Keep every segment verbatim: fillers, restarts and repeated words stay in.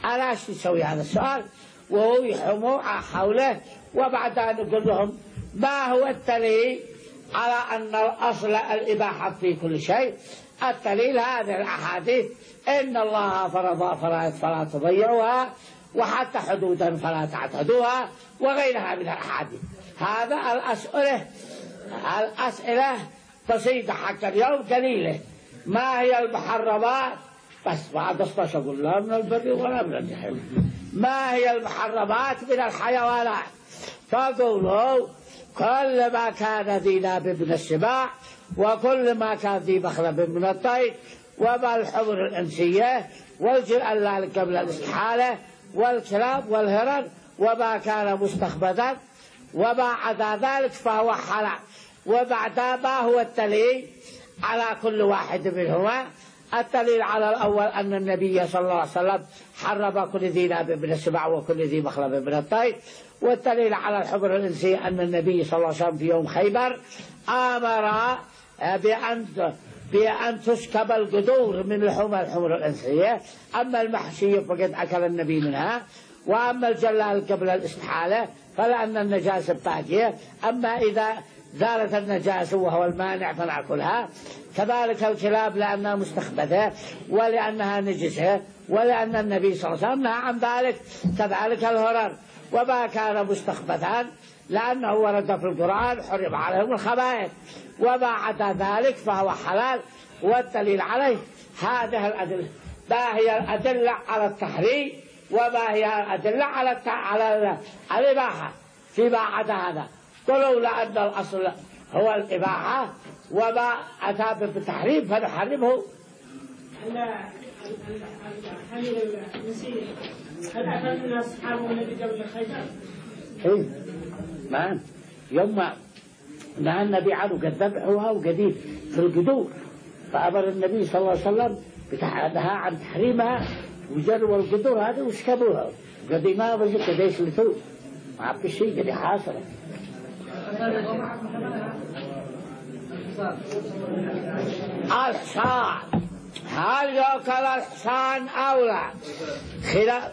على شو يسوي هذا السؤال وهو يحوموا حوله. وبعد أن نقول لهم ما هو الدليل على أن الأصل الإباحة في كل شيء؟ الدليل هذه الأحاديث: إن الله فرض فرائض فلا تضيعوها، وحتى حدودا فلا تعتدوها، وغيرها من الأحاديث. هذا الأسئلة الأسئلة بسيطة حتى اليوم قليلة. ما هي المحرمات؟ بس بعد استشهد أقول لا من البر ولا من الجحيم. ما هي المحرمات من الحيوانات؟ فقولوا كل ما كان ذي ناب من السباع، وكل ما كان ذي مخلب من الطير، وما الحمر الإنسية، والجلال قبل الاستحالة، والكلاب والهرن، وما كان مستخبدا، وما عدا ذلك فهو حلال. وبعد ما هو الدليل على كل واحد منهما؟ الدليل على الأول أن النبي صلى الله عليه وسلم حرم كل ذي ناب من السباع وكل ذي مخلب من الطير. والدليل على الحمر الإنسية أن النبي صلى الله عليه وسلم في يوم خيبر أمر بأن بأن تسكب القدور من لحوم الحمر الإنسية. أما المحشية فقد أكل النبي منها، وأما الجلال قبل الاستحالة فلأن النجاسة باقية. أما إذا زالت النجاسة وهو المانع فنأكلها. كذلك الكلاب لأنها مستخبثة ولأنها نجسة، ولأن النبي صلى الله عليه وسلم نهى عن ذلك. كذلك الهرر وما كان مستخبثا لأنه ورد في القرآن حرم عليهم الخبائث، وما عدا ذلك فهو حلال. والدليل عليه هذه الأدلة. ما هي الأدلة على التحريم وما هي الأدلة على على الإباحة فيما عدا هذا؟ قالوا لأن الأصل هو الإباحة، وما أتى بالتحريم فنحرمه. الحمير المسيح هل أكل من أصحابه الذي قبل خيبر؟ إيه ما يوم نهى النبي عنه قد ذبحوها وقديم في القدور، فأمر النبي صلى الله عليه وسلم بتحدها عن تحريمها، وجروا القدور هذه وسكبوها قديمها بس قديش لثوب ما عبد الشيء قدي حاصلة. الحصان هل يأكل الحصان أو لا؟ خلاف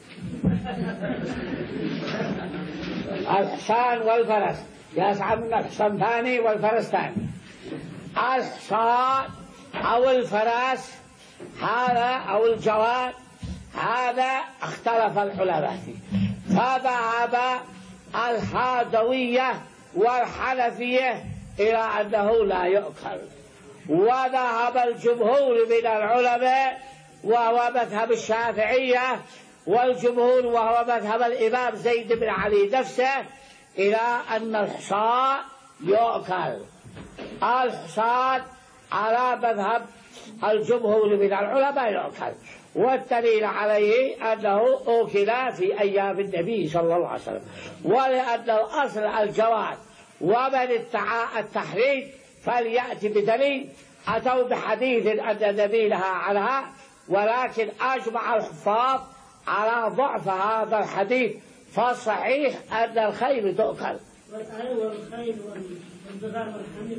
الحصان والفرس يسعى من الحصان ثاني والفرس ثاني. الحصان أو الفرس هذا أو الجواد هذا اختلف العلماء فيه، فذهب الحادوية والحنفية إلى أنه لا يؤكل، وذهب الجمهور من العلماء وهو مذهب الشافعية والجمهور وهو مذهب الإمام زيد بن علي نفسه إلى أن الحصان يؤكل. الحصان على مذهب الجمهور من العلماء يؤكل، والدليل عليه أنه أكل في أيام النبي صلى الله عليه وسلم. ولأن الأصل الجواز، ومن ادعى التحريم فليأتي بدليل. أتوا بحديث أن النبي نهى عنها، ولكن أجمع الحفاظ على ضعف هذا الحديث، فالصحيح أن الخيل تؤكل. والخيل والبغال والحمير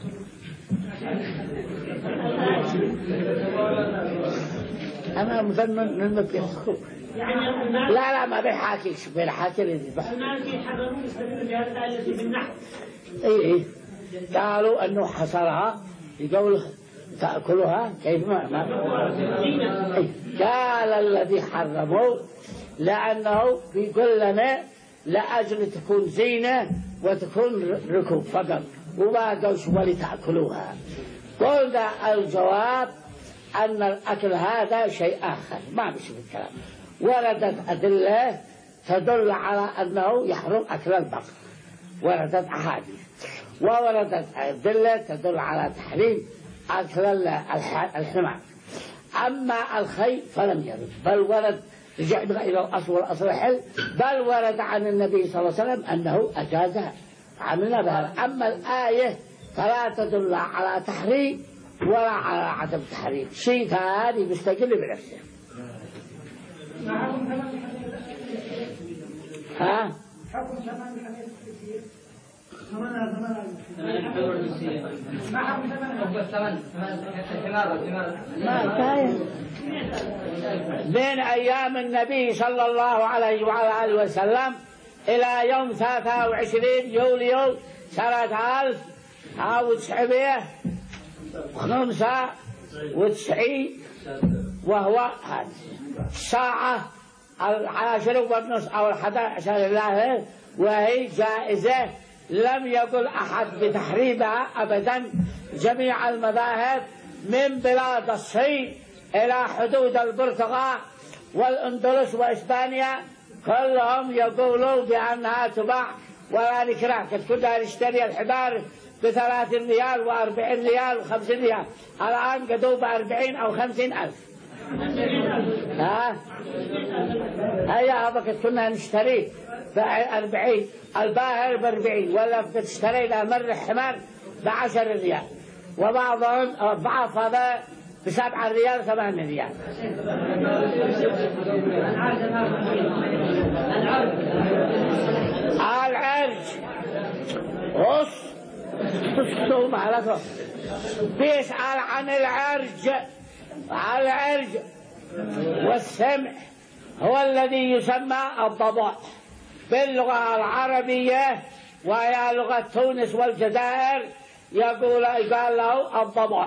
أنا مظن من المبيض. لا لا ما بيحاكي بيحاكي اللي يذبح. المالكي حضروا يستدلوا بهذا الآية في النحل. إيه إيه قالوا أنه حصرها يقول تأكلها كيف ما, ما. إيه. قال الذي حرموا لأنه بيقول لنا لأجل تكون زينة وتكون ركوب فقط، وما قالش ولتأكلوها. قلنا الجواب أن الأكل هذا شيء آخر ما بيصير الكلام. وردت أدلة تدل على أنه يحرم أكل البقر، وردت أحاديث، ووردت أدلة تدل على تحريم أكل الحمار. أما الخيل فلم يرد، بل ورد رجعنا إلى الأصل والأصل الحل، بل ورد عن النبي صلى الله عليه وسلم أنه أجازها عملنا بها. أما الآية فلا تدل على تحريم ولا على عدم تحريم، شيء ثاني مستقل بنفسه. ها؟ حكم ثمن الحمير كثير. ثمنها ثمنها. ما حكم ثمنها؟ ثمن ثمن الحمار الحمار ما كاين من أيام النبي صلى الله عليه وعلى آله وسلم إلى يوم ثلاثة وعشرين يوليو سنة ألف وتسعمائة وخمسة وتسعين، وهو الساعة العاشرة والنصف أو الحادي عشر لله، وهي جائزة لم يقل أحد بتحريمها أبدا. جميع المذاهب من بلاد الصين إلى حدود البرتغال والأندلس وإسبانيا كلهم يقولوا بأنها تباع ولا نكره. قد كنا نشتري الحبار بثلاث ريال وأربعين ريال وخمسين ريال، الآن قدوا بأربعين أو خمسين ألف. ها هيا هذا قد كنا نشتريه بأربعين، الباهر بأربعين، ولا بتشتري له مر حمار بعشر ريال، وبعضهم ضعف هذا بسبعة ريال ثمان ريال. العرج غص تصوم على صوم. بيسأل عن العرج. العرج والسمع هو الذي يسمى الضبع باللغة العربية، وهي لغة تونس والجزائر يقول قال له الضبع.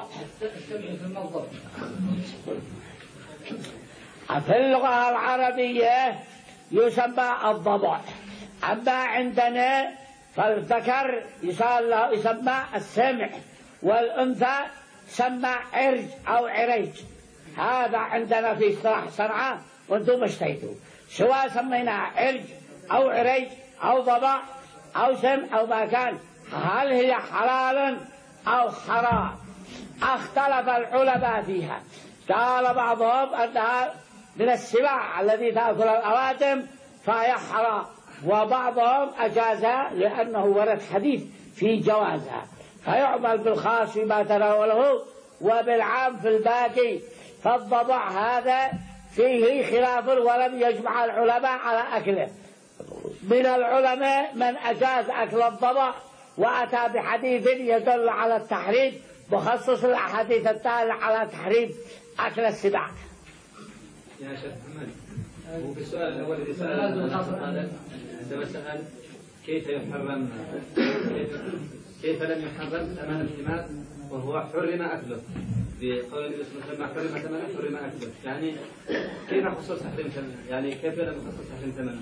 في اللغة العربية يسمى الضبع. أما عندنا فالذكر يسمى السمع، والأنثى يسمى عرج أو عريج. هذا عندنا في اصطلاح صنعاء، وانتم اشتيتوا سواء سميناها عرج أو عريج أو ضبع أو سمع أو ما كان. هل هي حلال أو حرام؟ اختلف العلماء فيها. قال بعضهم أنها من السباع الذي تأكل الأوادم فهي حرام، وبعضهم أجازها لأنه ورد حديث في جوازها، فيعمل بالخاص فيما تناوله وبالعام في الباقي. فالضبع هذا فيه خلاف ولم يجمع العلماء على أكله. من العلماء من أجاز أكل الضبع وأتى بحديث يدل على التحريم، بخصص الأحاديث الدالة على تحريم أكل السباع. يا شيخ محمد، وفي السؤال الأول الذي سأله عندما سأل كيف يحرم كيف لم يحرم ثمن الحمار وهو حرم أكله، بقول النبي صلى الله عليه وسلم حرم ثمنه حرم أكله، يعني كيف خصوص تحريم ثمنه؟ يعني كيف لم يخصص تحريم ثمنه؟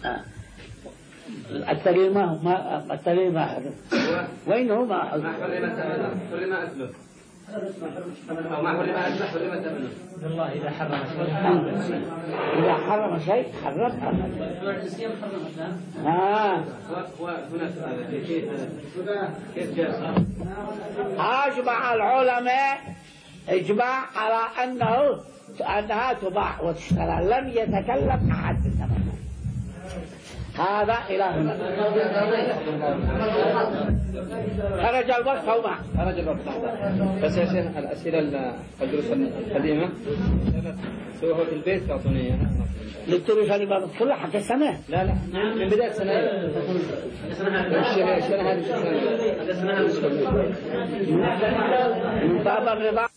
الدليل ما هو ما الدليل ما حرم. وين هو ما حرم؟ ما حرم ثمنه حرم أكله، أو ما حرم أكله حرم ثمنه. والله إذا حرم شيء إذا حرم شيء حرم ها. وهنا كيف كيف جاء؟ أجمع العلماء إجماع على أنه أنها تباع وتشترى، لم يتكلم أحد بالثمن. هذا إله. خرج الوقت أو ما خرج الوقت. بس يا شيخ الأسئلة الدروس القديمة سووها في البيت تعطوني للدروس القديمة كلها حتى السنة. لا لا من بداية السنة. السنة هذه السنة. من باب الرضا.